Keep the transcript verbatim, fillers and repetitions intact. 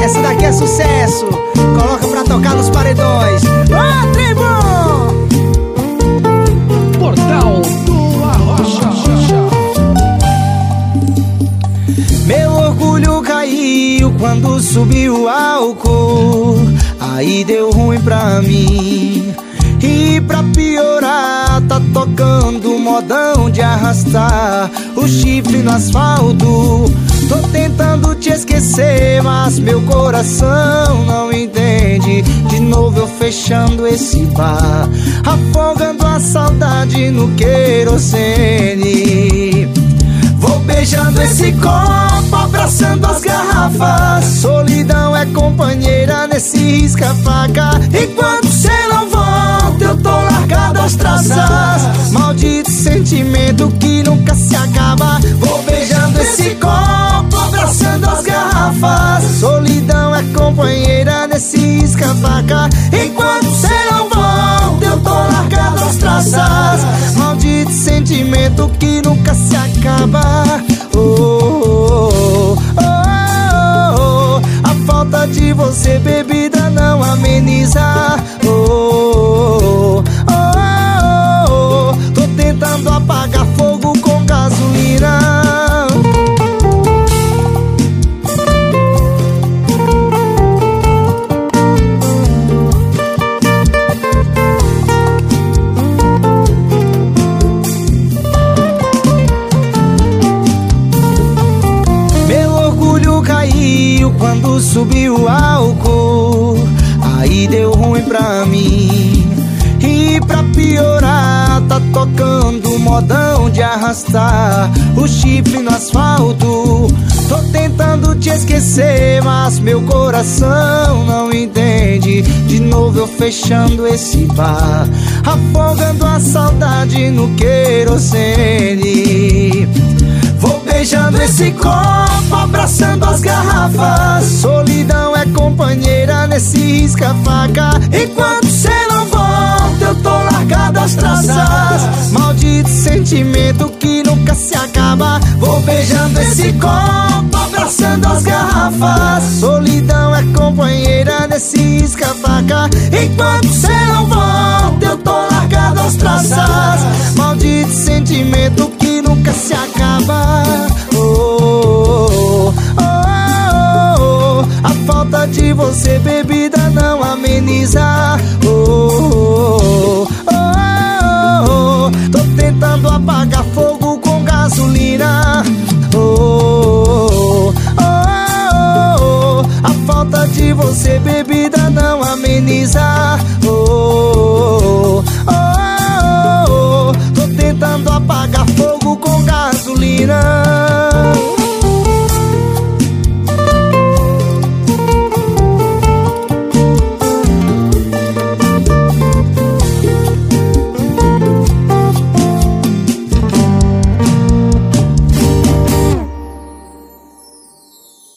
Essa daqui é sucesso, coloca pra tocar nos paredões. Ô, tribo! Portal do Arrocha. Meu orgulho caiu quando subiu o álcool, aí deu ruim pra mim. E pra piorar, tá tocando modão de arrastar o chifre no asfalto. Tô tentando te esquecer, mas meu coração não entende. De novo eu fechando esse bar, afogando a saudade no querosene. Vou beijando esse copo, abraçando as garrafas. Solidão é companheira nesse risca-faca. Enquanto cê não volta, eu tô largado às traças. Maldito sentimento que nunca se acaba. Vou beijando esse copo, abraçando as garrafas. Solidão é companheira nesse risca-faca. Enquanto cê não volta, eu tô largado às traças. Maldito sentimento que nunca se acaba. Oh, oh, oh, oh, oh. A falta de você, bebida, não ameniza. Oh, oh, oh, oh, oh. Tô tentando apagar fogo com gasolina. Quando subiu o álcool, aí deu ruim pra mim. E pra piorar, tá tocando modão de arrastar o chifre no asfalto. Tô tentando te esquecer, mas meu coração não entende. De novo eu fechando esse bar, afogando a saudade no querosene. Vou beijando esse copo, abraçando as garrafas. Solidão é companheira nesse risca-faca. Enquanto cê não volta, eu tô largado às traças. Maldito sentimento que nunca se acaba. Vou beijando esse copo, abraçando as garrafas. Solidão é companheira nesse risca-faca. Enquanto cê não volta, eu tô largado às traças. Maldito sentimento que nunca se acaba. Oh, oh, oh, oh, oh. A falta de você, bebida, não ameniza. Oh, oh, oh, oh, oh. Tô tentando apagar fogo com gasolina. Oh, oh, oh, oh. A falta de você, bebida, não ameniza. Oh,